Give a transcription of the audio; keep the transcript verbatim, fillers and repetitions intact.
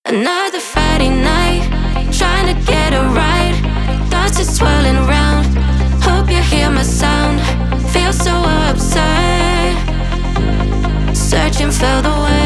Another Friday night, trying to get it right. Thoughts are swirling round. Hope you hear my sound. Feel so absurd. Searching for the words.